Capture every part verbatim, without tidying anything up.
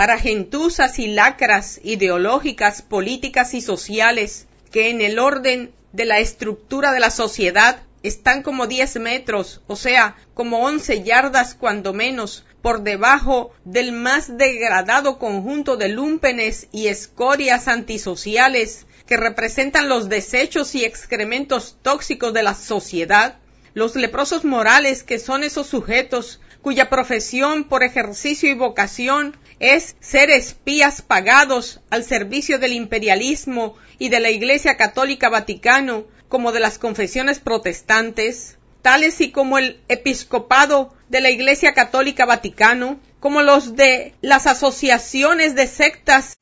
para gentuzas y lacras ideológicas, políticas y sociales que en el orden de la estructura de la sociedad están como diez metros, o sea, como once yardas cuando menos, por debajo del más degradado conjunto de lúmpenes y escorias antisociales que representan los desechos y excrementos tóxicos de la sociedad, los leprosos morales, que son esos sujetos cuya profesión por ejercicio y vocación es ser espías pagados al servicio del imperialismo y de la Iglesia Católica Vaticano, como de las confesiones protestantes, tales y como el episcopado de la Iglesia Católica Vaticano, como los de las asociaciones de sectas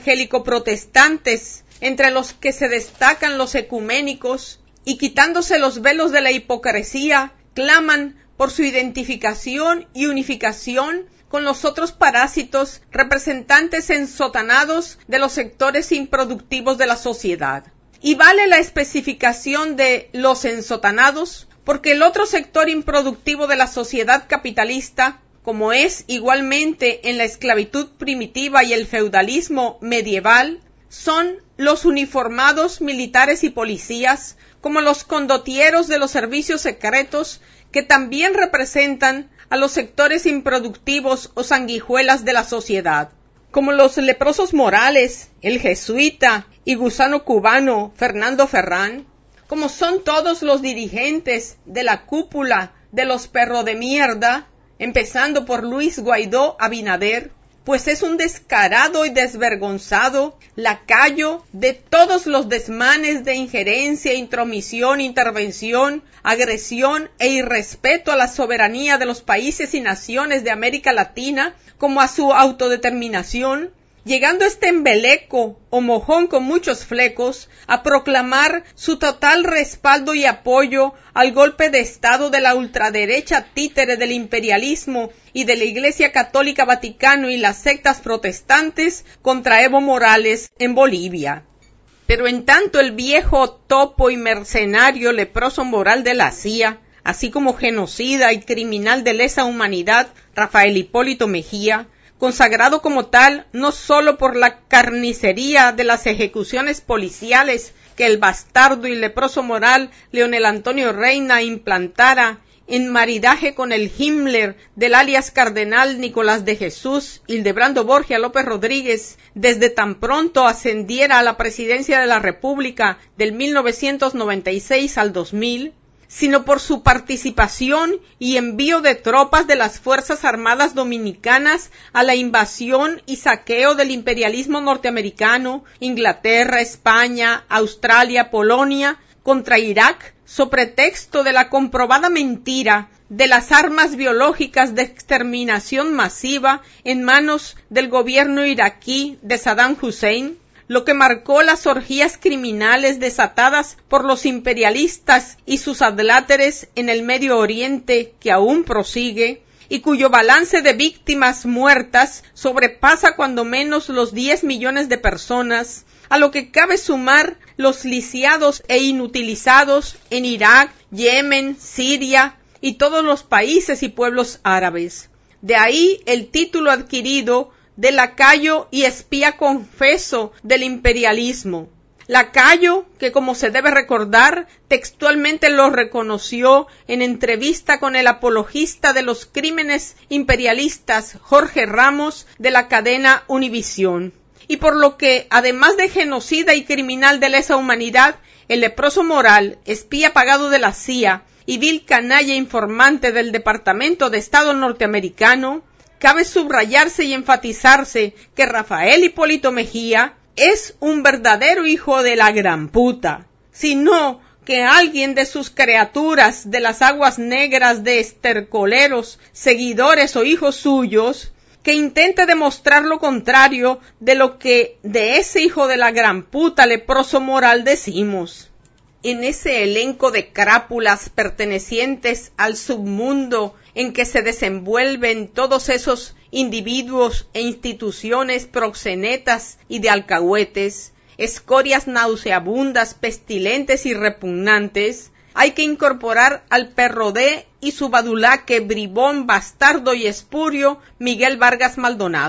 evangélico-protestantes, entre los que se destacan los ecuménicos, y quitándose los velos de la hipocresía, claman por su identificación y unificación con los otros parásitos representantes ensotanados de los sectores improductivos de la sociedad. Y vale la especificación de los ensotanados, porque el otro sector improductivo de la sociedad capitalista, como es igualmente en la esclavitud primitiva y el feudalismo medieval, son los uniformados militares y policías, como los condotieros de los servicios secretos, que también representan a los sectores improductivos o sanguijuelas de la sociedad, como los leprosos morales, el jesuita y gusano cubano Fernando Ferrán, como son todos los dirigentes de la cúpula de los perros de mierda, empezando por Luis Guaidó Abinader, pues es un descarado y desvergonzado lacayo de todos los desmanes de injerencia, intromisión, intervención, agresión e irrespeto a la soberanía de los países y naciones de América Latina, como a su autodeterminación, llegando este embeleco o mojón con muchos flecos a proclamar su total respaldo y apoyo al golpe de Estado de la ultraderecha títere del imperialismo y de la Iglesia Católica Vaticano y las sectas protestantes contra Evo Morales en Bolivia. Pero en tanto el viejo topo y mercenario leproso moral de la C I A, así como genocida y criminal de lesa humanidad Rafael Hipólito Mejía, consagrado como tal no solo por la carnicería de las ejecuciones policiales que el bastardo y leproso moral Leonel Antonio Reina implantara en maridaje con el Himmler del alias Cardenal Nicolás de Jesús Hildebrando Borgia López Rodríguez, desde tan pronto ascendiera a la presidencia de la República del mil novecientos noventa y seis al dos mil, sino por su participación y envío de tropas de las Fuerzas Armadas Dominicanas a la invasión y saqueo del imperialismo norteamericano, Inglaterra, España, Australia, Polonia, contra Irak, so pretexto de la comprobada mentira de las armas biológicas de exterminación masiva en manos del gobierno iraquí de Saddam Hussein, lo que marcó las orgías criminales desatadas por los imperialistas y sus adláteres en el Medio Oriente, que aún prosigue, y cuyo balance de víctimas muertas sobrepasa cuando menos los diez millones de personas, a lo que cabe sumar los lisiados e inutilizados en Irak, Yemen, Siria y todos los países y pueblos árabes. De ahí el título adquirido de lacayo y espía confeso del imperialismo. Lacayo que, como se debe recordar, textualmente lo reconoció en entrevista con el apologista de los crímenes imperialistas Jorge Ramos de la cadena Univisión. Y por lo que, además de genocida y criminal de lesa humanidad, el leproso moral, espía pagado de la C I A y vil canalla informante del Departamento de Estado norteamericano, cabe subrayarse y enfatizarse que Rafael Hipólito Mejía es un verdadero hijo de la gran puta, sino que alguien de sus criaturas de las aguas negras de estercoleros, seguidores o hijos suyos, que intente demostrar lo contrario de lo que de ese hijo de la gran puta leproso moral decimos. En ese elenco de crápulas pertenecientes al submundo en que se desenvuelven todos esos individuos e instituciones proxenetas y de alcahuetes, escorias nauseabundas, pestilentes y repugnantes, hay que incorporar al perrodé y su badulaque, bribón, bastardo y espurio Miguel Vargas Maldonado,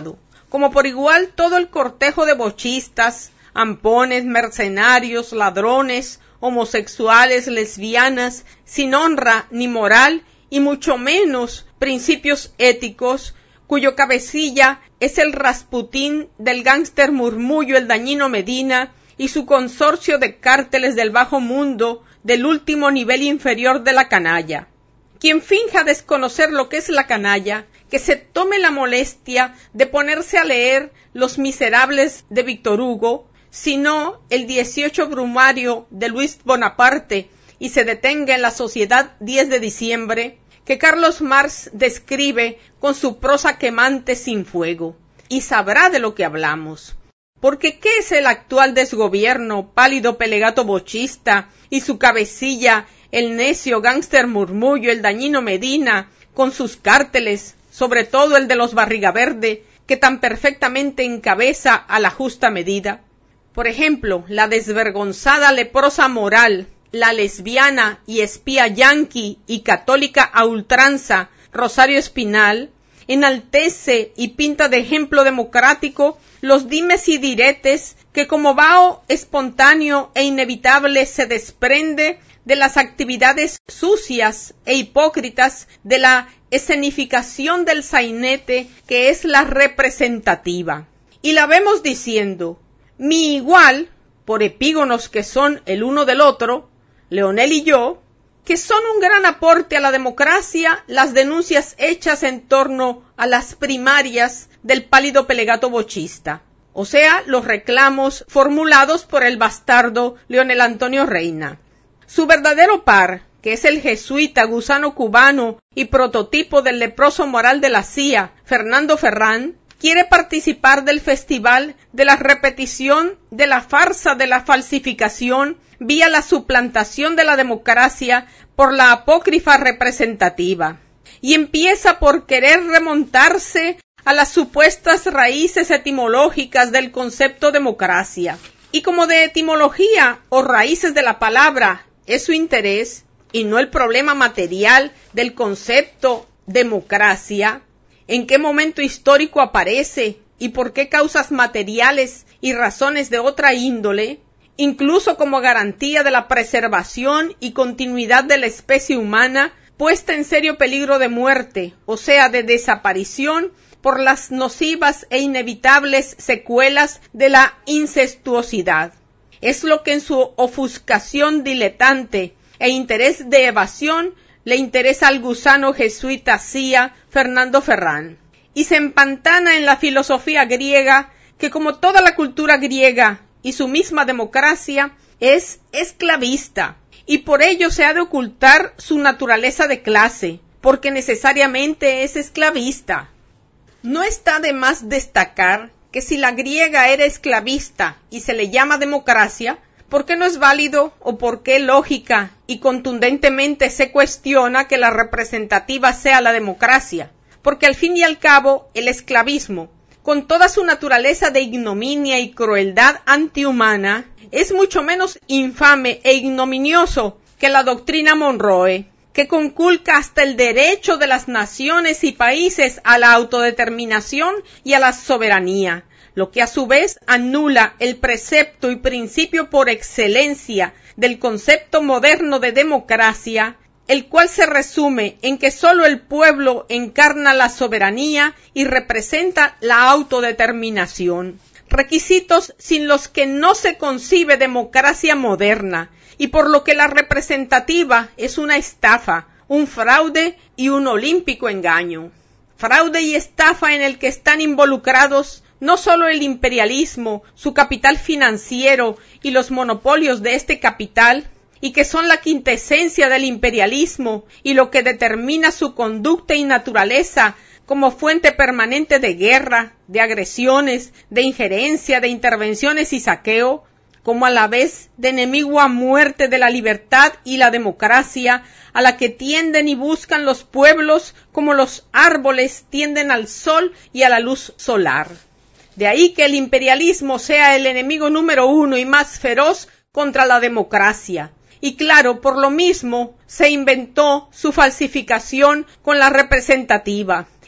como por igual todo el cortejo de bochistas, ampones, mercenarios, ladrones, homosexuales, lesbianas, sin honra ni moral y mucho menos principios éticos, cuyo cabecilla es el Rasputín del gángster Murmullo el Dañino Medina y su consorcio de cárteles del bajo mundo del último nivel inferior de la canalla. Quien finja desconocer lo que es la canalla, que se tome la molestia de ponerse a leer Los Miserables de Víctor Hugo, sino el dieciocho Brumario de Luis Bonaparte y se detenga en la Sociedad diez de diciembre, que Carlos Marx describe con su prosa quemante sin fuego, y sabrá de lo que hablamos. Porque ¿qué es el actual desgobierno, pálido pelegato bochista, y su cabecilla, el necio gángster Murmullo, el Dañino Medina, con sus cárteles, sobre todo el de los Barriga Verde, que tan perfectamente encabeza a la justa medida? Por ejemplo, la desvergonzada leprosa moral, la lesbiana y espía yanqui y católica a ultranza, Rosario Espinal, enaltece y pinta de ejemplo democrático los dimes y diretes que como vaho espontáneo e inevitable se desprende de las actividades sucias e hipócritas de la escenificación del sainete que es la representativa. Y la vemos diciendo, mi igual, por epígonos que son el uno del otro, Leonel y yo, que son un gran aporte a la democracia las denuncias hechas en torno a las primarias del pálido pelegato bochista, o sea, los reclamos formulados por el bastardo Leonel Antonio Reina. Su verdadero par, que es el jesuita gusano cubano y prototipo del leproso moral de la C I A, Fernando Ferrán, quiere participar del festival de la repetición de la farsa de la falsificación vía la suplantación de la democracia por la apócrifa representativa, y empieza por querer remontarse a las supuestas raíces etimológicas del concepto democracia. Y como de etimología o raíces de la palabra es su interés, y no el problema material del concepto democracia, en qué momento histórico aparece y por qué causas materiales y razones de otra índole, incluso como garantía de la preservación y continuidad de la especie humana, puesta en serio peligro de muerte, o sea, de desaparición, por las nocivas e inevitables secuelas de la incestuosidad. Es lo que en su ofuscación diletante e interés de evasión le interesa al gusano jesuita C I A Fernando Ferrán, y se empantana en la filosofía griega, que como toda la cultura griega y su misma democracia, es esclavista, y por ello se ha de ocultar su naturaleza de clase, porque necesariamente es esclavista. No está de más destacar que si la griega era esclavista y se le llama democracia, ¿por qué no es válido o por qué lógica y contundentemente se cuestiona que la representativa sea la democracia? Porque al fin y al cabo el esclavismo, con toda su naturaleza de ignominia y crueldad antihumana, es mucho menos infame e ignominioso que la doctrina Monroe, que conculca hasta el derecho de las naciones y países a la autodeterminación y a la soberanía, lo que a su vez anula el precepto y principio por excelencia del concepto moderno de democracia, el cual se resume en que sólo el pueblo encarna la soberanía y representa la autodeterminación, requisitos sin los que no se concibe democracia moderna, y por lo que la representativa es una estafa, un fraude y un olímpico engaño. Fraude y estafa en el que están involucrados no solo el imperialismo, su capital financiero y los monopolios de este capital, y que son la quintesencia del imperialismo y lo que determina su conducta y naturaleza como fuente permanente de guerra, de agresiones, de injerencia, de intervenciones y saqueo, como a la vez de enemigo a muerte de la libertad y la democracia, a la que tienden y buscan los pueblos como los árboles tienden al sol y a la luz solar. De ahí que el imperialismo sea el enemigo número uno y más feroz contra la democracia. Y claro, por lo mismo se inventó su falsificación con la representativa,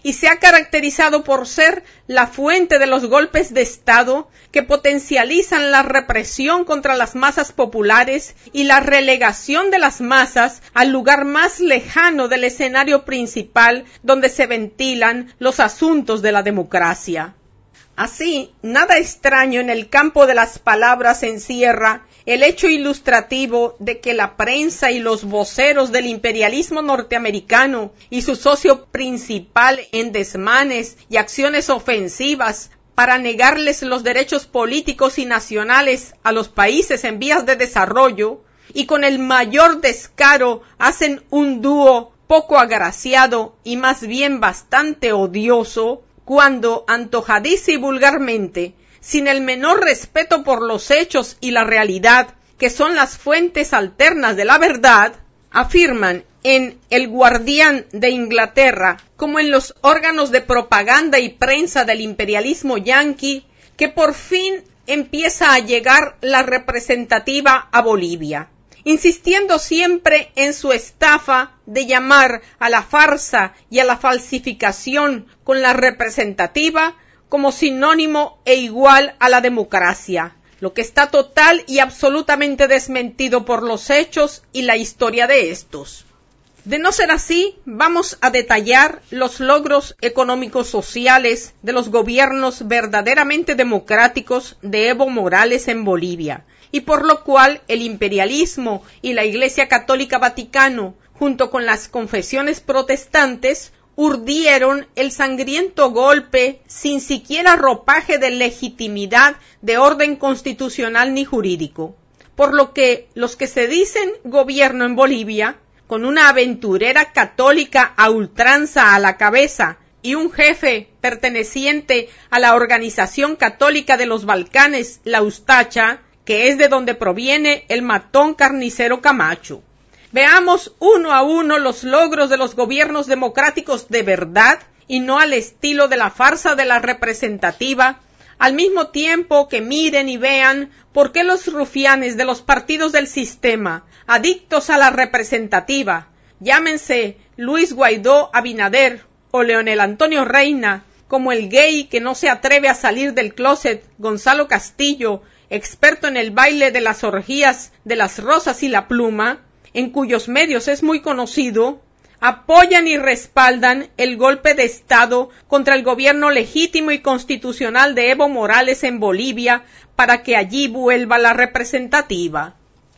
y se ha caracterizado por ser la fuente de los golpes de Estado que potencializan la represión contra las masas populares y la relegación de las masas al lugar más lejano del escenario principal donde se ventilan los asuntos de la democracia. Así, nada extraño en el campo de las palabras encierra el hecho ilustrativo de que la prensa y los voceros del imperialismo norteamericano y su socio principal en desmanes y acciones ofensivas para negarles los derechos políticos y nacionales a los países en vías de desarrollo, y con el mayor descaro hacen un dúo poco agraciado y más bien bastante odioso, cuando, antojadiza y vulgarmente, sin el menor respeto por los hechos y la realidad, que son las fuentes alternas de la verdad, afirman en El Guardián de Inglaterra, como en los órganos de propaganda y prensa del imperialismo yanqui, que por fin empieza a llegar la representativa a Bolivia, insistiendo siempre en su estafa de llamar a la farsa y a la falsificación con la representativa como sinónimo e igual a la democracia, lo que está total y absolutamente desmentido por los hechos y la historia de estos. De no ser así, vamos a detallar los logros económicos sociales de los gobiernos verdaderamente democráticos de Evo Morales en Bolivia, y por lo cual el imperialismo y la Iglesia Católica Vaticano, junto con las confesiones protestantes, urdieron el sangriento golpe sin siquiera ropaje de legitimidad de orden constitucional ni jurídico, por lo que los que se dicen gobierno en Bolivia, con una aventurera católica a ultranza a la cabeza y un jefe perteneciente a la Organización Católica de los Balcanes, la Ustacha, que es de donde proviene el matón carnicero Camacho. Veamos uno a uno los logros de los gobiernos democráticos de verdad y no al estilo de la farsa de la representativa, al mismo tiempo que miren y vean por qué los rufianes de los partidos del sistema, adictos a la representativa, llámense Luis Guaidó Abinader o Leonel Antonio Reina, como el gay que no se atreve a salir del closet Gonzalo Castillo, experto en el baile de las orgías de las rosas y la pluma, en cuyos medios es muy conocido, apoyan y respaldan el golpe de Estado contra el gobierno legítimo y constitucional de Evo Morales en Bolivia para que allí vuelva la representativa.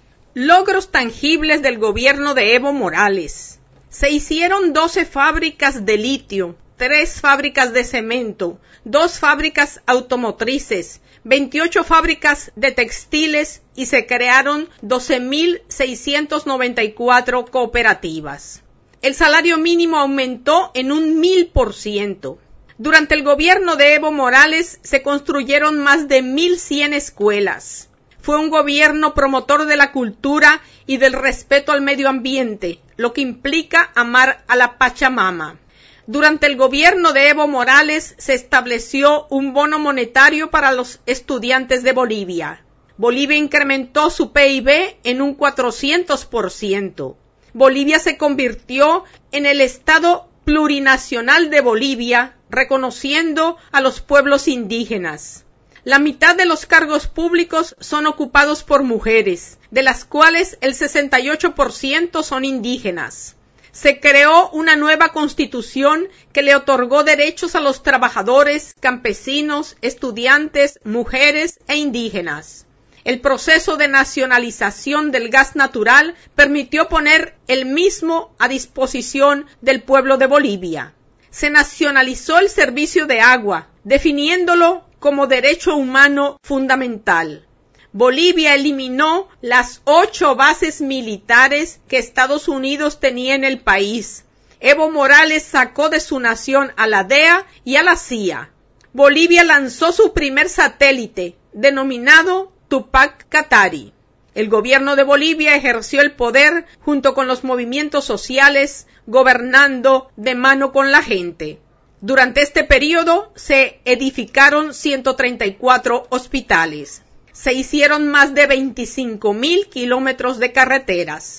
Logros tangibles del gobierno de Evo Morales. Se hicieron doce fábricas de litio, tres fábricas de cemento, dos fábricas automotrices, veintiocho fábricas de textiles y se crearon doce mil seiscientas noventa y cuatro cooperativas. El salario mínimo aumentó en un mil por ciento. Durante el gobierno de Evo Morales se construyeron más de mil cien escuelas. Fue un gobierno promotor de la cultura y del respeto al medio ambiente, lo que implica amar a la Pachamama. Durante el gobierno de Evo Morales se estableció un bono monetario para los estudiantes de Bolivia. Bolivia incrementó su P I B en un cuatrocientos por ciento. Bolivia se convirtió en el Estado plurinacional de Bolivia, reconociendo a los pueblos indígenas. La mitad de los cargos públicos son ocupados por mujeres, de las cuales el sesenta y ocho por ciento son indígenas. Se creó una nueva constitución que le otorgó derechos a los trabajadores, campesinos, estudiantes, mujeres e indígenas. El proceso de nacionalización del gas natural permitió poner el mismo a disposición del pueblo de Bolivia. Se nacionalizó el servicio de agua, definiéndolo como derecho humano fundamental. Bolivia eliminó las ocho bases militares que Estados Unidos tenía en el país. Evo Morales sacó de su nación a la D E A y a la C I A. Bolivia lanzó su primer satélite, denominado Tupac Katari. El gobierno de Bolivia ejerció el poder junto con los movimientos sociales, gobernando de mano con la gente. Durante este periodo se edificaron ciento treinta y cuatro hospitales. Se hicieron más de veinticinco mil kilómetros de carreteras.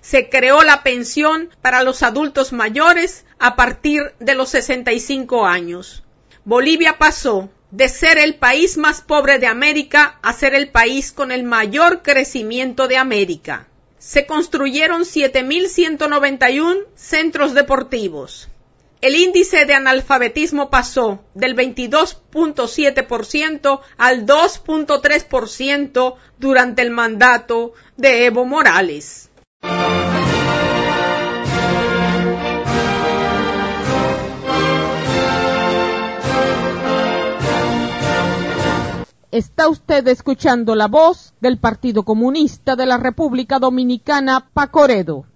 Se creó la pensión para los adultos mayores a partir de los sesenta y cinco años. Bolivia pasó de ser el país más pobre de América a ser el país con el mayor crecimiento de América. Se construyeron siete mil ciento noventa y uno centros deportivos. El índice de analfabetismo pasó del veintidós punto siete por ciento al dos punto tres por ciento durante el mandato de Evo Morales. Está usted escuchando la voz del Partido Comunista de la República Dominicana, Pacoredo.